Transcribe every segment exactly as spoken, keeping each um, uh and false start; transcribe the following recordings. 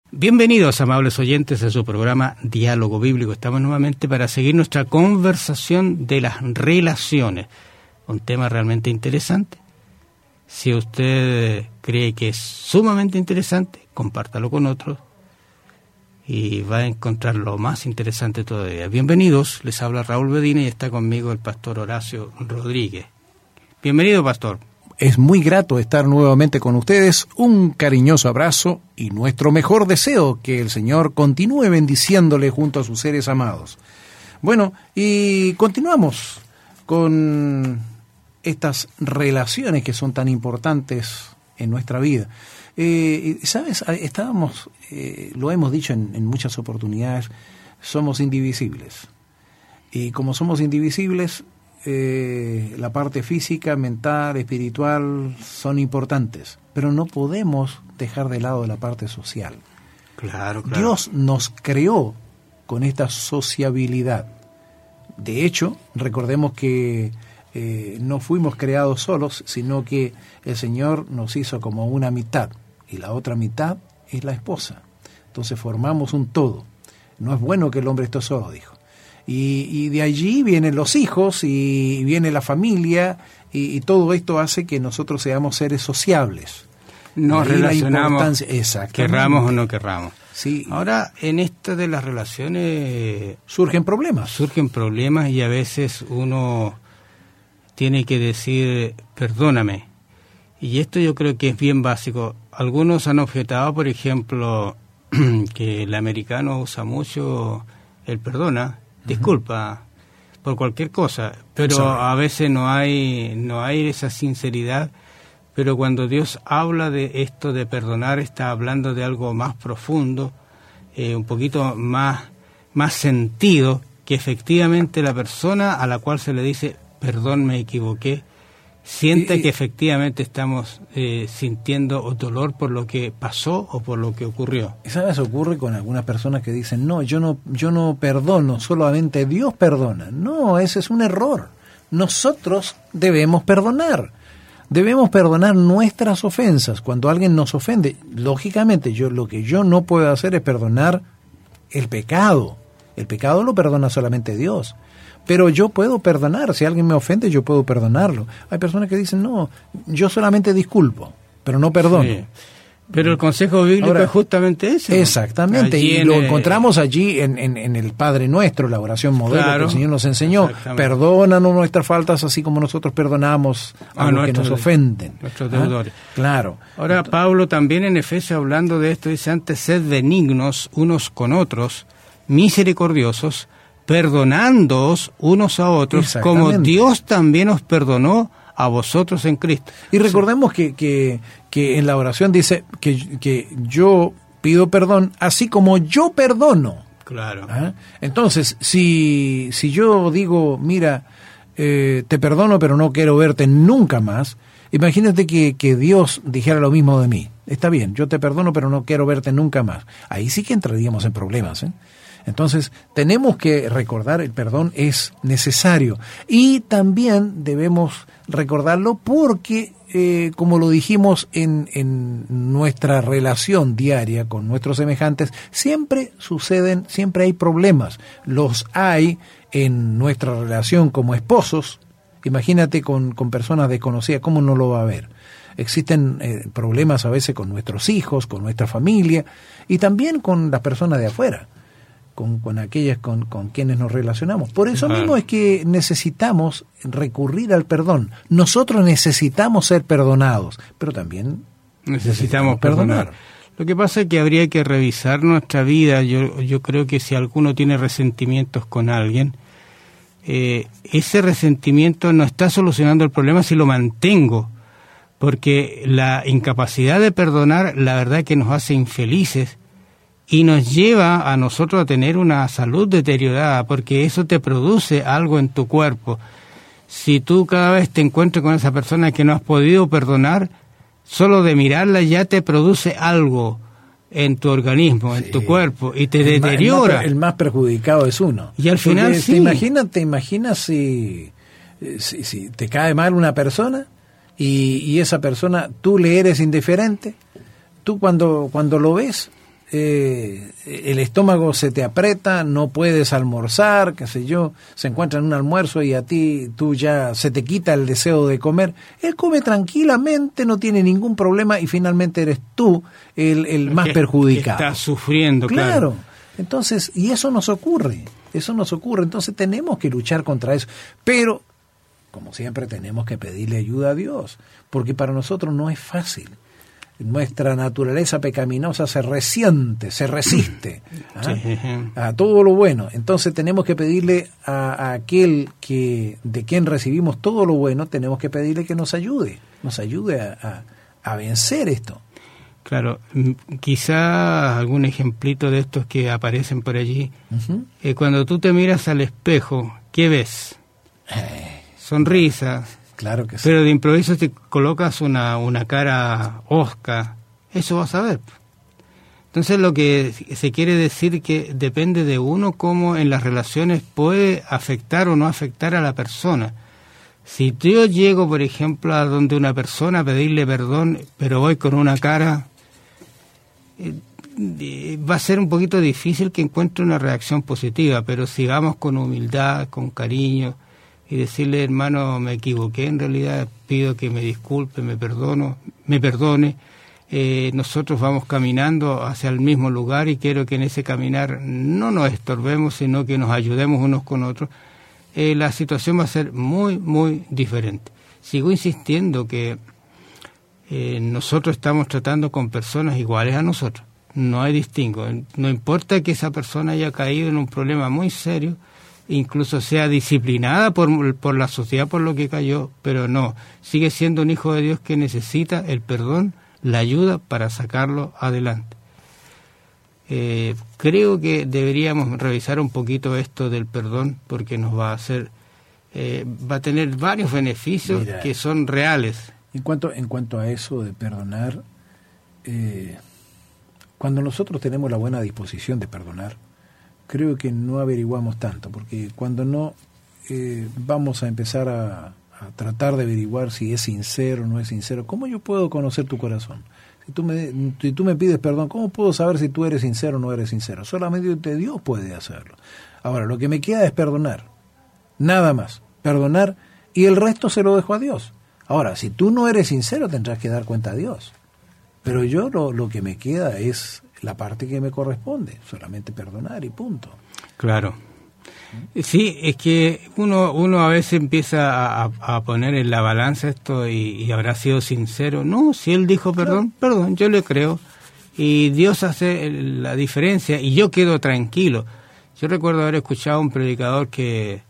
Bienvenidos, amables oyentes, a su programa Diálogo Bíblico. Estamos nuevamente para seguir nuestra conversación de las relaciones. Un tema realmente interesante. Si usted cree que es sumamente interesante, compártalo con otros y va a encontrar lo más interesante todavía. Bienvenidos, les habla Raúl Bedina y está conmigo el pastor Horacio Rodríguez. Bienvenido, pastor. Es muy grato estar nuevamente con ustedes. Un cariñoso abrazo y nuestro mejor deseo, que el Señor continúe bendiciéndole junto a sus seres amados. Bueno, y continuamos con estas relaciones que son tan importantes en nuestra vida. Eh, ¿Sabes? Estábamos, eh, lo hemos dicho en, en muchas oportunidades, somos indivisibles. Y como somos indivisibles, Eh, la parte física, mental, espiritual son importantes, pero no podemos dejar de lado la parte social. Claro, claro. Dios nos creó con esta sociabilidad. De hecho, recordemos que eh, no fuimos creados solos, sino que el Señor nos hizo como una mitad, y la otra mitad es la esposa. Entonces formamos un todo. No es bueno que el hombre esté solo, dijo. Y, y de allí vienen los hijos y viene la familia y, y todo esto hace que nosotros seamos seres sociables. Nos Ahí relacionamos, exactamente. querramos o no querramos. Sí. Ahora, en esto de las relaciones surgen problemas. Surgen problemas y a veces uno tiene que decir, perdóname. Y esto yo creo que es bien básico. Algunos han objetado, por ejemplo, que el americano usa mucho el perdona. Disculpa por cualquier cosa, pero a veces no hay no hay esa sinceridad. Pero cuando Dios habla de esto de perdonar, está hablando de algo más profundo, eh, un poquito más más sentido, que efectivamente la persona a la cual se le dice perdón, me equivoqué, sienta y, que efectivamente estamos eh, sintiendo dolor por lo que pasó o por lo que ocurrió. ¿Sabes? Ocurre con algunas personas que dicen, no, yo no, yo no perdono, solamente Dios perdona. No, ese es un error. Nosotros debemos perdonar. Debemos perdonar nuestras ofensas. Cuando alguien nos ofende, lógicamente, yo lo que yo no puedo hacer es perdonar el pecado. El pecado lo perdona solamente Dios. Pero yo puedo perdonar, si alguien me ofende, yo puedo perdonarlo. Hay personas que dicen, no, yo solamente disculpo, pero no perdono. Sí. Pero el consejo bíblico Ahora, es justamente ese. Exactamente, y lo el... encontramos allí en, en, en el Padre Nuestro, la oración modelo claro, que el Señor nos enseñó. Perdónanos nuestras faltas así como nosotros perdonamos a, a los que nos ofenden. Nuestros deudores. ¿Ah? Claro. Ahora Entonces, Pablo también en Efesios hablando de esto dice, antes sed benignos unos con otros, misericordiosos, perdonándoos unos a otros, como Dios también os perdonó a vosotros en Cristo. Y recordemos que, que, que en la oración dice que, que yo pido perdón así como yo perdono. Claro. ¿Ah? Entonces, si, si yo digo, mira, eh, te perdono pero no quiero verte nunca más, imagínate que, que Dios dijera lo mismo de mí. Está bien, yo te perdono pero no quiero verte nunca más. Ahí sí que entraríamos en problemas, ¿eh? Entonces, tenemos que recordar, el perdón es necesario. Y también debemos recordarlo porque, eh, como lo dijimos en, en nuestra relación diaria con nuestros semejantes, siempre suceden, siempre hay problemas. Los hay en nuestra relación como esposos. Imagínate con, con personas desconocidas, ¿cómo no lo va a haber? Existen eh, problemas a veces con nuestros hijos, con nuestra familia y también con las personas de afuera. Con, con aquellas con, con quienes nos relacionamos. Por eso mismo es que necesitamos recurrir al perdón. Nosotros necesitamos ser perdonados, pero también necesitamos, necesitamos perdonar. perdonar. Lo que pasa es que habría que revisar nuestra vida. Yo, yo creo que si alguno tiene resentimientos con alguien, eh, ese resentimiento no está solucionando el problema si lo mantengo, porque la incapacidad de perdonar, la verdad que nos hace infelices, y nos lleva a nosotros a tener una salud deteriorada, porque eso te produce algo en tu cuerpo. Si tú cada vez te encuentras con esa persona que no has podido perdonar, solo de mirarla ya te produce algo en tu organismo, sí, en tu cuerpo, y te el deteriora. Más, el, más, el más perjudicado es uno. Y al final porque sí. Te imaginas, te imaginas si, si, si te cae mal una persona y, y esa persona, tú le eres indiferente, tú cuando, cuando lo ves, eh, el estómago se te aprieta, no puedes almorzar, qué sé yo, se encuentra en un almuerzo y a ti, tú ya se te quita el deseo de comer. Él come tranquilamente, no tiene ningún problema y finalmente eres tú el, el más que, perjudicado. Que está sufriendo, claro. Claro. Entonces, y eso nos ocurre, eso nos ocurre, entonces tenemos que luchar contra eso, pero, como siempre, tenemos que pedirle ayuda a Dios, porque para nosotros no es fácil. Nuestra naturaleza pecaminosa se resiente, se resiste ¿ah? sí. a todo lo bueno. Entonces tenemos que pedirle a, a aquel que de quien recibimos todo lo bueno, tenemos que pedirle que nos ayude, nos ayude a, a, a vencer esto. Claro, quizá algún ejemplito de estos que aparecen por allí. Uh-huh. Eh, cuando tú te miras al espejo, ¿qué ves? Eh, Sonrisa. Claro que sí. Pero de improviso te colocas una, una cara hosca, eso vas a ver. Entonces lo que se quiere decir que depende de uno cómo en las relaciones puede afectar o no afectar a la persona. Si yo llego, por ejemplo, a donde una persona a pedirle perdón, pero voy con una cara, eh, va a ser un poquito difícil que encuentre una reacción positiva, pero sigamos con humildad, con cariño, y decirle, hermano, me equivoqué, en realidad pido que me disculpe, me perdono, me perdone. Eh, nosotros vamos caminando hacia el mismo lugar y quiero que en ese caminar no nos estorbemos, sino que nos ayudemos unos con otros. Eh, la situación va a ser muy, muy diferente. Sigo insistiendo que eh, nosotros estamos tratando con personas iguales a nosotros. No hay distingo. No importa que esa persona haya caído en un problema muy serio, incluso sea disciplinada por, por la sociedad por lo que cayó, pero no, sigue siendo un hijo de Dios que necesita el perdón, la ayuda para sacarlo adelante. Eh, creo que deberíamos revisar un poquito esto del perdón, porque nos va a hacer, eh, va a tener varios beneficios. Mira, que son reales. En cuanto, en cuanto a eso de perdonar, eh, cuando nosotros tenemos la buena disposición de perdonar, creo que no averiguamos tanto, porque cuando no eh, vamos a empezar a, a tratar de averiguar si es sincero o no es sincero. ¿Cómo yo puedo conocer tu corazón? Si tú, me, si tú me pides perdón, ¿cómo puedo saber si tú eres sincero o no eres sincero? Solamente Dios puede hacerlo. Ahora, lo que me queda es perdonar, nada más, perdonar, y el resto se lo dejo a Dios. Ahora, si tú no eres sincero, tendrás que dar cuenta a Dios. Pero yo lo, lo que me queda es la parte que me corresponde, solamente perdonar y punto. Claro. Sí, es que uno uno a veces empieza a, a poner en la balanza esto y, y habrá sido sincero. No, si él dijo perdón, claro. perdón, yo le creo. Y Dios hace la diferencia y yo quedo tranquilo. Yo recuerdo haber escuchado a un predicador que,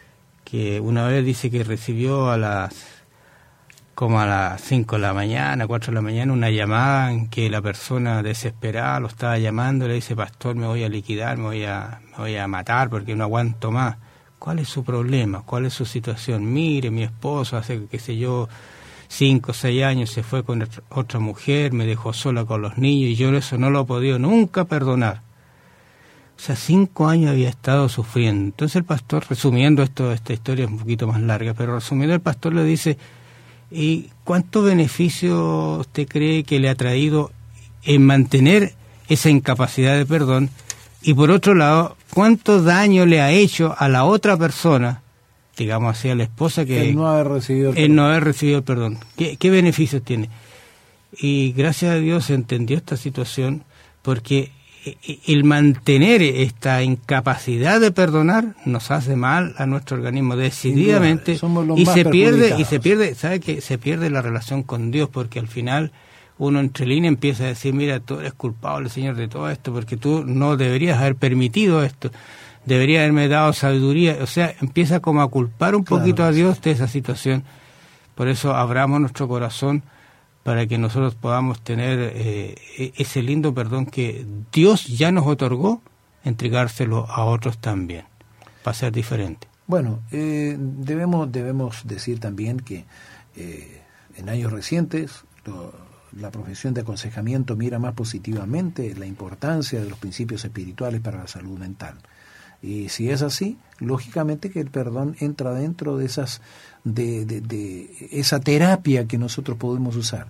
que una vez dice que recibió a las como a las cinco de la mañana, cuatro de la mañana, una llamada en que la persona desesperada lo estaba llamando, le dice, pastor, me voy a liquidar, me voy a, me voy a matar porque no aguanto más. ¿Cuál es su problema? ¿Cuál es su situación? Mire, mi esposo hace, qué sé yo, cinco o seis años se fue con otra mujer, me dejó sola con los niños y yo eso no lo he podido nunca perdonar. O sea, cinco años había estado sufriendo. Entonces el pastor, resumiendo esto, esta historia es un poquito más larga, pero resumiendo, el pastor le dice, ¿y cuánto beneficio usted cree que le ha traído en mantener esa incapacidad de perdón? Y por otro lado, ¿cuánto daño le ha hecho a la otra persona, digamos así, a la esposa, que el no haber recibido el el perdón? No haber recibido el perdón? ¿Qué, qué beneficios tiene? Y gracias a Dios se entendió esta situación, porque el mantener esta incapacidad de perdonar nos hace mal a nuestro organismo decididamente, y se pierde y se pierde sabe que se pierde la relación con Dios, porque al final uno entre líneas empieza a decir, mira, tú eres culpable, Señor, de todo esto, porque tú no deberías haber permitido esto, deberías haberme dado sabiduría. O sea, empieza como a culpar un claro, poquito a Dios sí. de esa situación. Por eso abramos nuestro corazón para que nosotros podamos tener eh, ese lindo perdón que Dios ya nos otorgó, entregárselo a otros también, para ser diferente. Bueno, eh, debemos debemos decir también que eh, en años recientes lo, la profesión de aconsejamiento mira más positivamente la importancia de los principios espirituales para la salud mental. Y si es así, lógicamente que el perdón entra dentro de esas de, de, de esa terapia que nosotros podemos usar.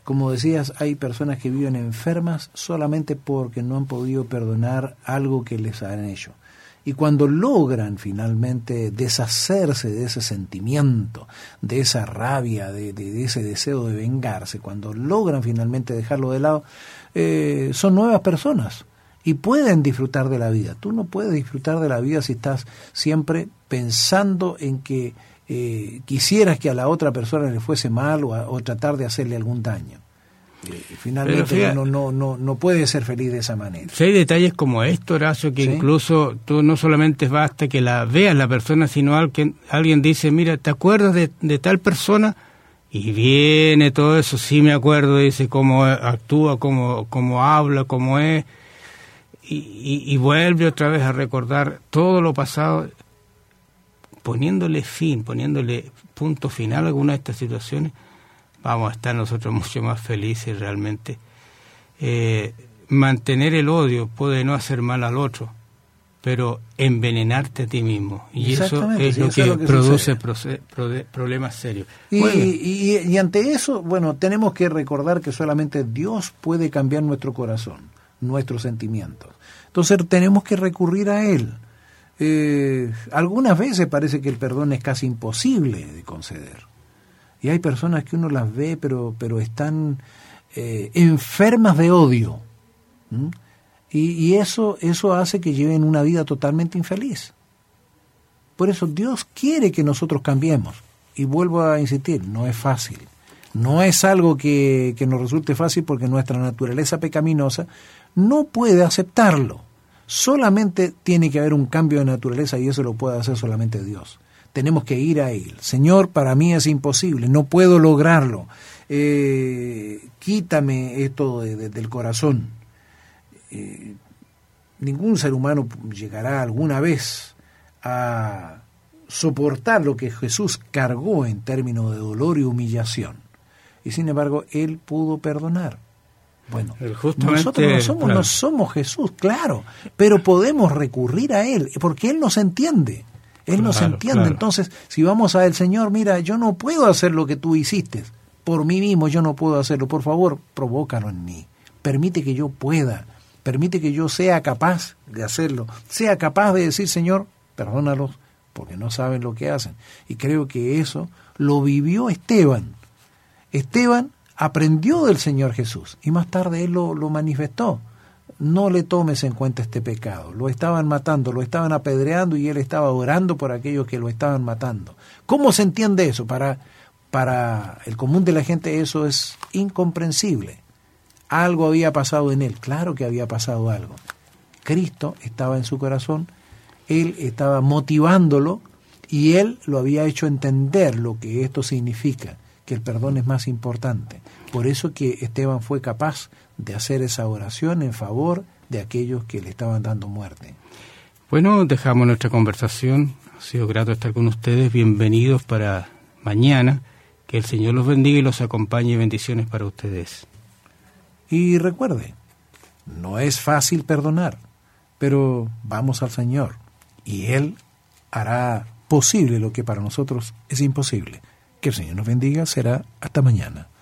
Como decías, hay personas que viven enfermas solamente porque no han podido perdonar algo que les han hecho. Y cuando logran finalmente deshacerse de ese sentimiento, de esa rabia, de, de, de ese deseo de vengarse, cuando logran finalmente dejarlo de lado, eh, son nuevas personas y pueden disfrutar de la vida. Tú no puedes disfrutar de la vida si estás siempre pensando en que eh, quisieras que a la otra persona le fuese mal o, a, o tratar de hacerle algún daño. Finalmente fíjate, no, no, no, no puede ser feliz de esa manera. Si hay detalles como esto, Horacio, que ¿sí? Incluso tú no solamente basta que la veas la persona, sino alguien, alguien dice, mira, ¿te acuerdas de, de tal persona? Y viene todo eso, sí me acuerdo, dice cómo actúa, cómo, cómo habla, cómo es, y, y, y vuelve otra vez a recordar todo lo pasado, poniéndole fin, poniéndole punto final a alguna de estas situaciones. Vamos a estar nosotros mucho más felices realmente. Eh, mantener el odio puede no hacer mal al otro, pero envenenarte a ti mismo. Y eso es sí, lo que, es lo que produce proce- pro- problemas serios. Y, bueno. y, y, y ante eso, bueno, tenemos que recordar que solamente Dios puede cambiar nuestro corazón, nuestros sentimientos. Entonces tenemos que recurrir a Él. Eh, algunas veces parece que el perdón es casi imposible de conceder. Y hay personas que uno las ve, pero, pero están eh, enfermas de odio. ¿Mm? Y, y eso, eso hace que lleven una vida totalmente infeliz. Por eso Dios quiere que nosotros cambiemos. Y vuelvo a insistir, no es fácil. No es algo que, que nos resulte fácil porque nuestra naturaleza pecaminosa no puede aceptarlo. Solamente tiene que haber un cambio de naturaleza y eso lo puede hacer solamente Dios. Tenemos que ir a Él. Señor, para mí es imposible, no puedo lograrlo. Eh, quítame esto de, de, del corazón. Eh, ningún ser humano llegará alguna vez a soportar lo que Jesús cargó en términos de dolor y humillación. Y sin embargo, Él pudo perdonar. Bueno, nosotros no somos, claro. no somos Jesús, claro, pero podemos recurrir a Él, porque Él nos entiende. Él nos claro, entiende, claro. Entonces, si vamos a el Señor, mira, yo no puedo hacer lo que tú hiciste, por mí mismo yo no puedo hacerlo, por favor, provócalo en mí, permite que yo pueda, permite que yo sea capaz de hacerlo, sea capaz de decir, Señor, perdónalos, porque no saben lo que hacen. Y creo que eso lo vivió Esteban. Esteban aprendió del Señor Jesús, y más tarde él lo, lo manifestó. No le tomes en cuenta este pecado. Lo estaban matando, lo estaban apedreando y él estaba orando por aquellos que lo estaban matando. ¿Cómo se entiende eso? Para, para el común de la gente eso es incomprensible. Algo había pasado en él, claro que había pasado algo. Cristo estaba en su corazón, él estaba motivándolo y él lo había hecho entender lo que esto significa, que el perdón es más importante. Por eso que Esteban fue capaz de hacer esa oración en favor de aquellos que le estaban dando muerte. Bueno, dejamos nuestra conversación. Ha sido grato estar con ustedes. Bienvenidos para mañana. Que el Señor los bendiga y los acompañe. Bendiciones para ustedes. Y recuerde, no es fácil perdonar, pero vamos al Señor y Él hará posible lo que para nosotros es imposible. Que el Señor nos bendiga. Será hasta mañana.